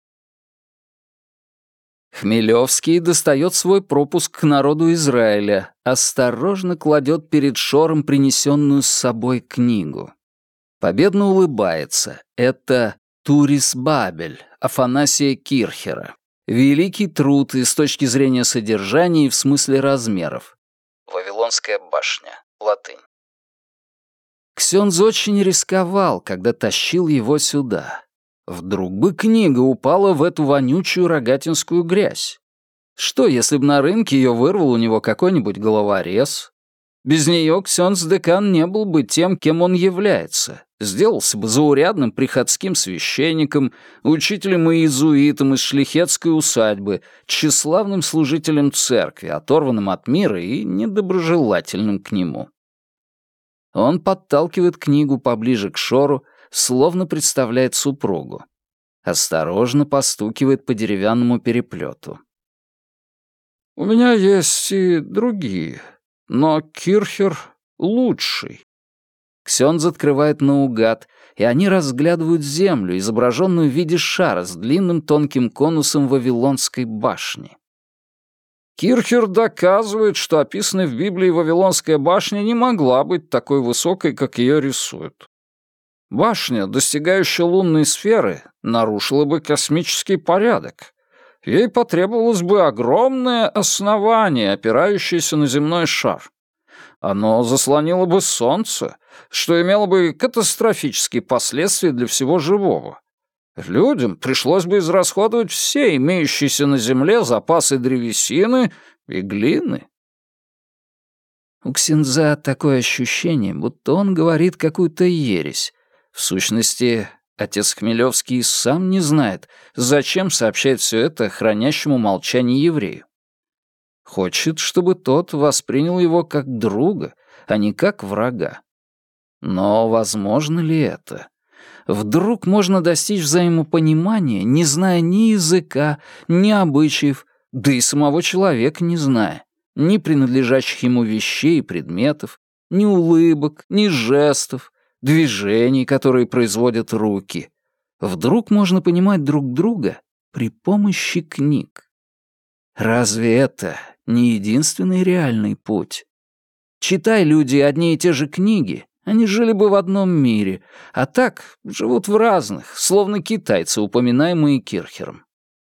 Хмелевский достает свой пропуск к народу Израиля, осторожно кладет перед Шором принесенную с собой книгу. Победно улыбается. Это «Турис Бабель» Афанасия Кирхера. Великий труд и с точки зрения содержания и в смысле размеров. «Вавилонская башня», латынь. Ксёндз очень рисковал, когда тащил его сюда. Вдруг бы книга упала в эту вонючую рогатинскую грязь. Что, если бы на рынке ее вырвал у него какой-нибудь головорез? Без нее Ксёндз-декан не был бы тем, кем он является. Сделался бы заурядным приходским священником, учителем и иезуитом из шляхетской усадьбы, тщеславным служителем церкви, оторванным от мира и недоброжелательным к нему. Он подталкивает книгу поближе к шору, словно представляет супругу. Осторожно постукивает по деревянному переплету. «У меня есть и другие, но Кирхер лучший». Ксёндз открывает наугад, и они разглядывают землю, изображенную в виде шара с длинным тонким конусом Вавилонской башни. Кирхер доказывает, что описанная в Библии Вавилонская башня не могла быть такой высокой, как ее рисуют. Башня, достигающая лунной сферы, нарушила бы космический порядок. Ей потребовалось бы огромное основание, опирающееся на земной шар. Оно заслонило бы солнце, что имело бы катастрофические последствия для всего живого. Людям пришлось бы израсходовать все имеющиеся на земле запасы древесины и глины. У ксяндза такое ощущение, будто он говорит какую-то ересь. В сущности, отец Хмелевский сам не знает, зачем сообщает все это хранящему молчание еврею. Хочет, чтобы тот воспринял его как друга, а не как врага. Но возможно ли это? Вдруг можно достичь взаимопонимания, не зная ни языка, ни обычаев, да и самого человека не зная, ни принадлежащих ему вещей и предметов, ни улыбок, ни жестов, движений, которые производят руки. Вдруг можно понимать друг друга при помощи книг. Разве это не единственный реальный путь? Читай люди одни и те же книги, они жили бы в одном мире, а так живут в разных, словно китайцы, упоминаемые Кирхером.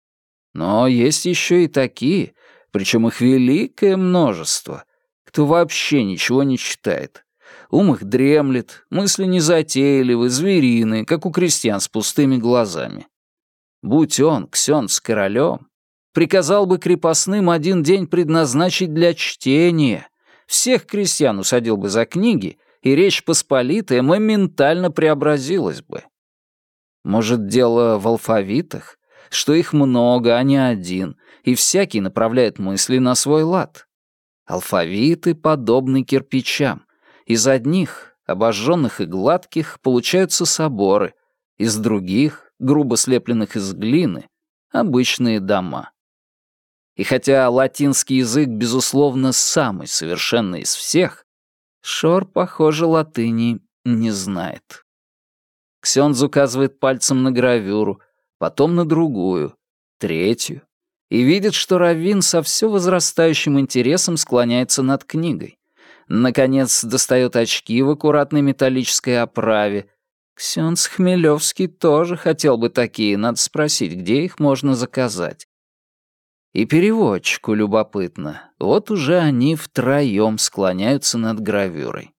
Но есть еще и такие, причем их великое множество, кто вообще ничего не читает. Ум их дремлет, мысли незатейливы, звериные, как у крестьян с пустыми глазами. Будь он, Ксёндз, королем, приказал бы крепостным один день предназначить для чтения, всех крестьян усадил бы за книги, и Речь Посполитая моментально преобразилась бы. Может, дело в алфавитах, что их много, а не один, и всякий направляет мысли на свой лад. Алфавиты подобны кирпичам. Из одних, обожженных и гладких, получаются соборы, из других, грубо слепленных из глины, обычные дома. И хотя латинский язык, безусловно, самый совершенный из всех, Шор, похоже, латыни не знает. Ксёндз указывает пальцем на гравюру, потом на другую, третью, и видит, что раввин со все возрастающим интересом склоняется над книгой. Наконец, достает очки в аккуратной металлической оправе. Ксёндз Хмелевский тоже хотел бы такие, надо спросить, где их можно заказать. И переводчику любопытно. Вот уже они втроем склоняются над гравюрой.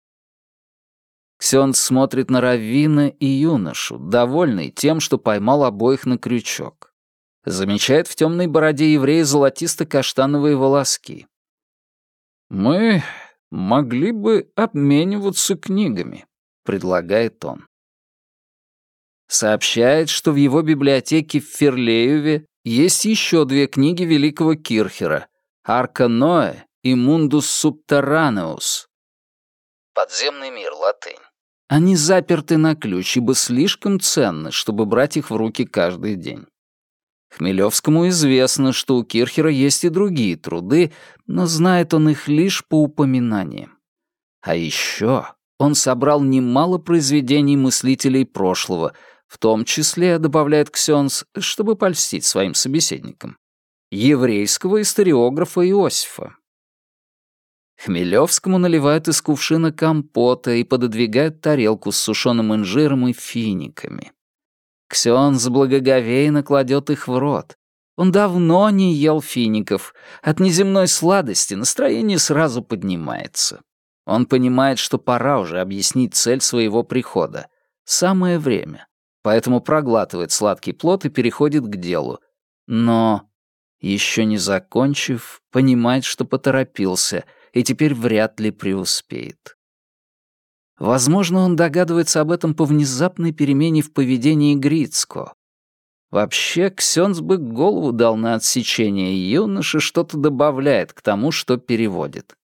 Ксёндз смотрит на раввина и юношу, довольный тем, что поймал обоих на крючок. Замечает в темной бороде еврея золотисто-каштановые волоски. «Мы могли бы обмениваться книгами», — предлагает он. Сообщает, что в его библиотеке в Ферлееве есть еще две книги великого Кирхера «Арка Ноэ» и «Мундус Субтерранеус». Подземный мир, латынь. Они заперты на ключ, ибо слишком ценны, чтобы брать их в руки каждый день. Хмелевскому известно, что у Кирхера есть и другие труды, но знает он их лишь по упоминаниям. А еще он собрал немало произведений мыслителей прошлого, в том числе, добавляет Ксёндз, чтобы польстить своим собеседникам, еврейского историографа Иосифа. Хмелевскому наливают из кувшина компота и пододвигают тарелку с сушеным инжиром и финиками. Ксёндз благоговейно кладет их в рот. Он давно не ел фиников. От неземной сладости настроение сразу поднимается. Он понимает, что пора уже объяснить цель своего прихода. Самое время. Поэтому проглатывает сладкий плод и переходит к делу. Но, еще не закончив, понимает, что поторопился, и теперь вряд ли преуспеет. Возможно, он догадывается об этом по внезапной перемене в поведении Грицко. Вообще, Ксёндз бы голову дал на отсечение, и юноша что-то добавляет к тому, что переводит.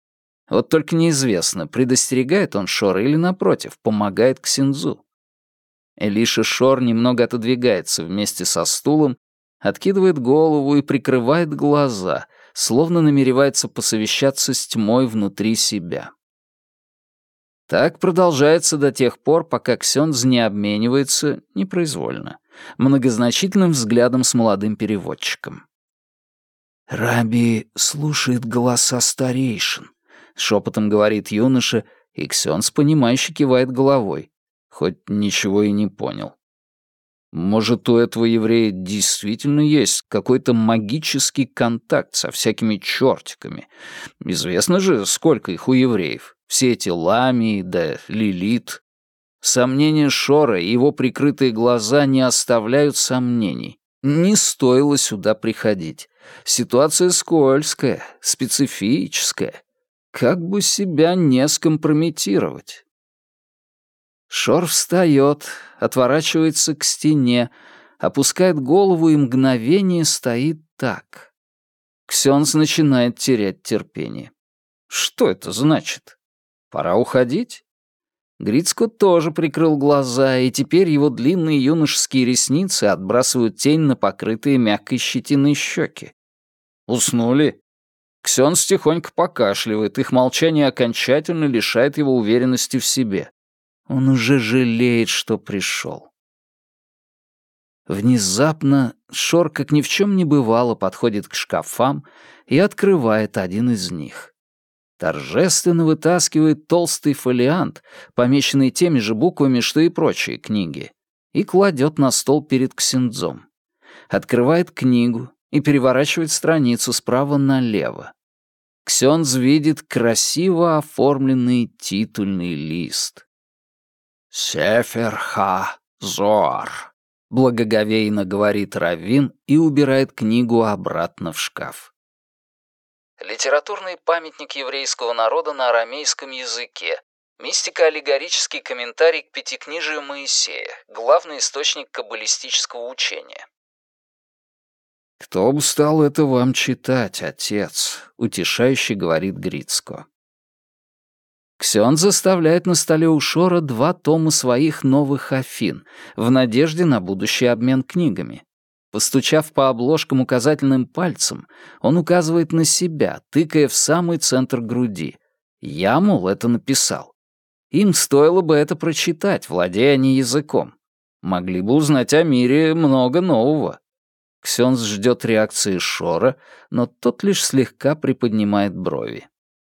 Вот только неизвестно, предостерегает он Шора или, напротив, помогает Ксинзу. Элиша Шор немного отодвигается вместе со стулом, откидывает голову и прикрывает глаза, словно намеревается посовещаться с тьмой внутри себя. Так продолжается до тех пор, пока Ксёндз не обменивается, непроизвольно, многозначительным взглядом с молодым переводчиком. «Раби слушает голоса старейшин», — шепотом говорит юноша, и Ксёндз, понимающе кивает головой, хоть ничего и не понял. Может, у этого еврея действительно есть какой-то магический контакт со всякими чертиками. Известно же, сколько их у евреев. Все эти Ламии да Лилит. Сомнения Шора и его прикрытые глаза не оставляют сомнений. Не стоило сюда приходить. Ситуация скользкая, специфическая. Как бы себя не скомпрометировать? Шор встает, отворачивается к стене, опускает голову и мгновение стоит так. Ксёндз начинает терять терпение. Что это значит? Пора уходить? Грицко тоже прикрыл глаза, и теперь его длинные юношеские ресницы отбрасывают тень на покрытые мягкой щетиной щеки. Уснули? Ксёндз тихонько покашливает, их молчание окончательно лишает его уверенности в себе. Он уже жалеет, что пришел. Внезапно Шор, как ни в чем не бывало, подходит к шкафам и открывает один из них. Торжественно вытаскивает толстый фолиант, помеченный теми же буквами, что и прочие книги, и кладет на стол перед Ксинзом. Открывает книгу и переворачивает страницу справа налево. Ксёндз видит красиво оформленный титульный лист. «Сефер ха-Зоар», — благоговейно говорит раввин и убирает книгу обратно в шкаф. Литературный памятник еврейского народа на арамейском языке. Мистико-аллегорический комментарий к Пятикнижию Моисея, главный источник каббалистического учения. «Кто бы стал это вам читать, отец?» — утешающе говорит Грицко. Ксёндз заставляет на столе у Шора два тома своих новых Афин, в надежде на будущий обмен книгами. Постучав по обложкам указательным пальцем, он указывает на себя, тыкая в самый центр груди. Я, мол, это написал. Им стоило бы это прочитать, владея они языком. Могли бы узнать о мире много нового. Ксёндз ждет реакции Шора, но тот лишь слегка приподнимает брови.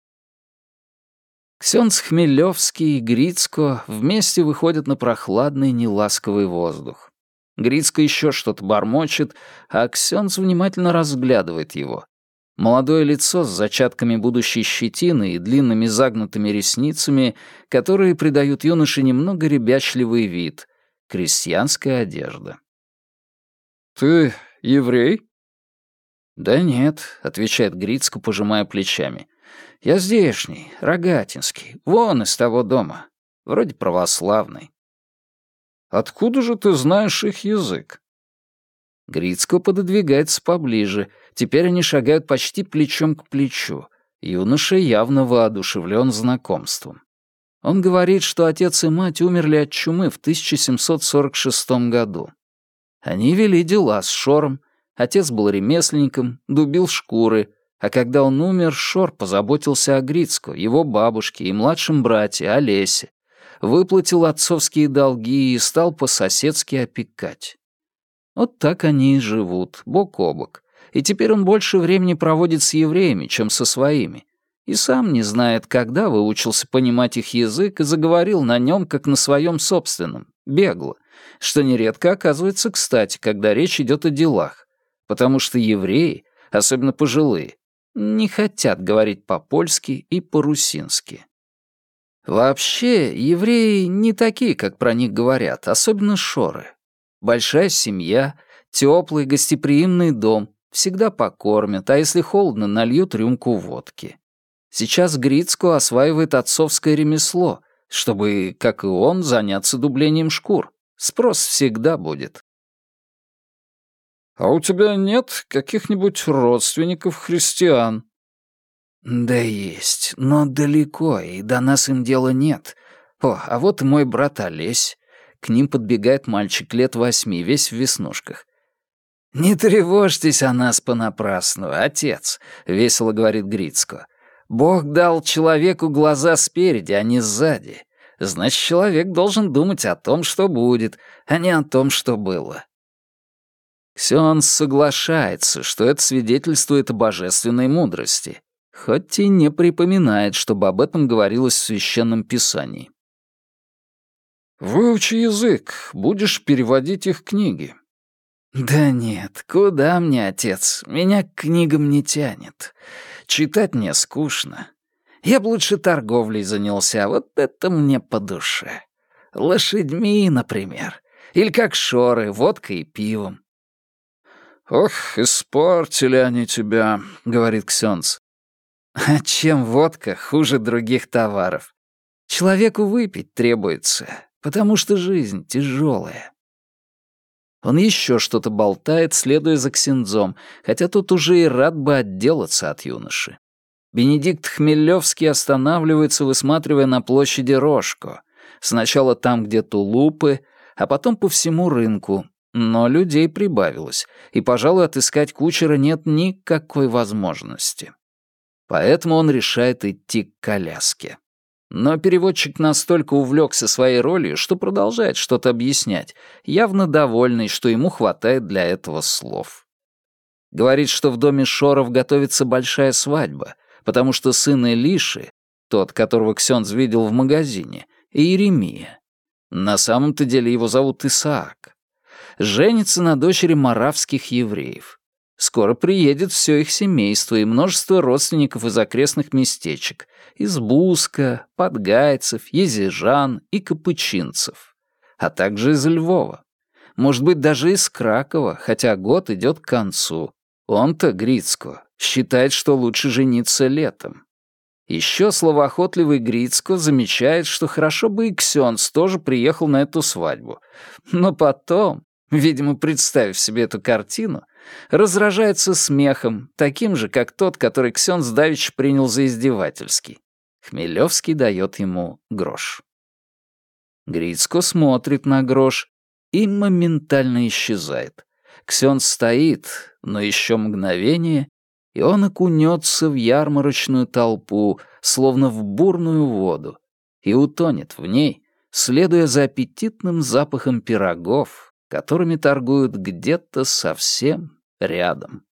Ксёндз Хмелевский и Грицко вместе выходят на прохладный неласковый воздух. Грицко еще что-то бормочет, а Ксёндз внимательно разглядывает его. Молодое лицо с зачатками будущей щетины и длинными загнутыми ресницами, которые придают юноше немного ребячливый вид. Крестьянская одежда. «Ты еврей?» «Да нет», — отвечает Грицко, пожимая плечами. «Я здешний, рогатинский, вон из того дома. Вроде православный». «Откуда же ты знаешь их язык?» Грицко пододвигается поближе. Теперь они шагают почти плечом к плечу. Юноша явно воодушевлен знакомством. Он говорит, что отец и мать умерли от чумы в тысяча семьсот сорок шестом году. Они вели дела с Шором. Отец был ремесленником, дубил шкуры, а когда он умер, Шор позаботился о Грицко, его бабушке и младшем брате Олесе, выплатил отцовские долги и стал по-соседски опекать. Вот так они и живут, бок о бок. И теперь он больше времени проводит с евреями, чем со своими. И сам не знает, когда выучился понимать их язык и заговорил на нем, как на своем собственном, бегло, что нередко оказывается кстати, когда речь идет о делах, потому что евреи, особенно пожилые, не хотят говорить по-польски и по-русински. Вообще, евреи не такие, как про них говорят, особенно Шоры. Большая семья, теплый гостеприимный дом, всегда покормят, а если холодно, нальют рюмку водки. Сейчас Грицко осваивает отцовское ремесло, чтобы, как и он, заняться дублением шкур. Спрос всегда будет. «А у тебя нет каких-нибудь родственников христиан?» Да есть, но далеко, и до нас им дела нет. О, а вот и мой брат Олесь. К ним подбегает мальчик лет восьми, весь в веснушках. «Не тревожьтесь о нас понапрасну, отец», — весело говорит Грицко. «Бог дал человеку глаза спереди, а не сзади. Значит, человек должен думать о том, что будет, а не о том, что было». Ксенс соглашается, что это свидетельствует о божественной мудрости, хоть и не припоминает, чтобы об этом говорилось в Священном Писании. «Выучи язык, будешь переводить их книги». «Да нет, куда мне, отец? Меня к книгам не тянет. Читать мне скучно. Я б лучше торговлей занялся, вот это мне по душе. Лошадьми, например. Или как шоры, водкой и пивом». «Ох, испортили они тебя», — говорит Ксенц. «А чем водка хуже других товаров? Человеку выпить требуется, потому что жизнь тяжелая». Он еще что-то болтает, следуя за ксензом, хотя тот уже и рад бы отделаться от юноши. Бенедикт Хмелевский останавливается, высматривая на площади рожку. Сначала там, где тулупы, а потом по всему рынку. Но людей прибавилось, и, пожалуй, отыскать кучера нет никакой возможности. Поэтому он решает идти к коляске. Но переводчик настолько увлекся своей ролью, что продолжает что-то объяснять, явно довольный, что ему хватает для этого слов. Говорит, что в доме Шоров готовится большая свадьба, потому что сын Илиши, тот, которого Ксенц видел в магазине, Иеремия, на самом-то деле его зовут Исаак, женится на дочери моравских евреев. Скоро приедет все их семейство и множество родственников из окрестных местечек, из Буска, Подгайцев, Езижан и Копычинцев, а также из Львова. Может быть, даже из Кракова, хотя год идет к концу. Он-то, Грицко, считает, что лучше жениться летом. Еще словоохотливый Грицко замечает, что хорошо бы и Ксенц тоже приехал на эту свадьбу. Но потом, видимо, представив себе эту картину, разражается смехом, таким же, как тот, который Ксенц давеча принял за издевательский. Хмелевский дает ему грош. Грицко смотрит на грош и моментально исчезает. Ксенц стоит, но еще мгновение, и он окунется в ярмарочную толпу, словно в бурную воду, и утонет в ней, следуя за аппетитным запахом пирогов, которыми торгуют где-то совсем рядом.